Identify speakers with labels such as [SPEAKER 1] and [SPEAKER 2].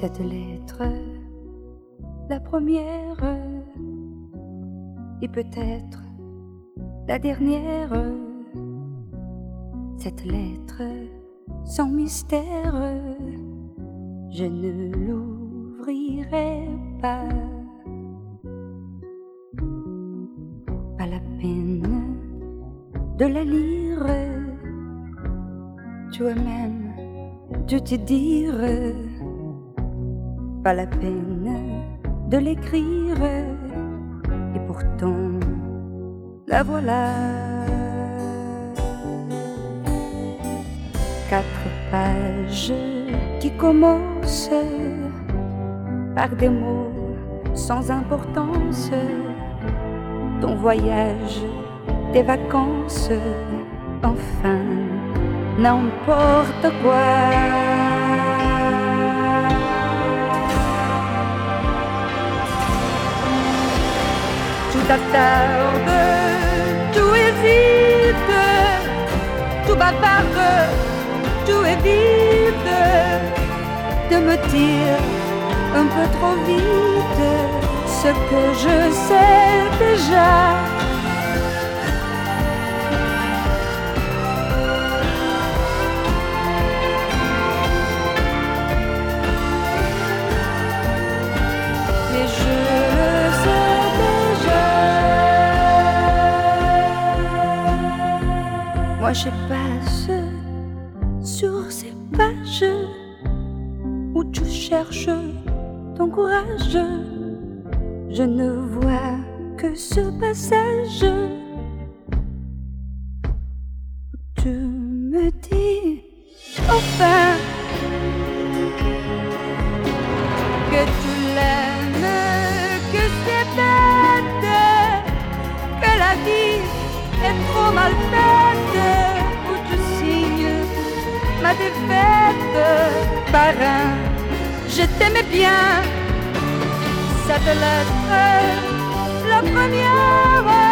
[SPEAKER 1] Cette lettre, la première, et peut-être la dernière. Cette lettre sans mystère, je ne l'ouvrirai pas. Pas la peine de la lire, toi-même de te dire. Pas la peine de l'écrire, et pourtant la voilà. 4 pages qui commencent par des mots sans importance. Ton voyage, tes vacances, enfin n'importe quoi. Tout t'attarde, tout hésite, tout bavarde, tout évite de me dire un peu trop vite ce que je sais déjà. Mais je le sais déjà. Moi je passe sur ces pages où tu cherches ton courage. Je ne vois que ce passage où tu me dis enfin que tu l'aimes, que c'est bête, que la vie est trop mal faite, où tu signes ma défaite. Parrain, je t'aimais bien. Cette lettre, la première.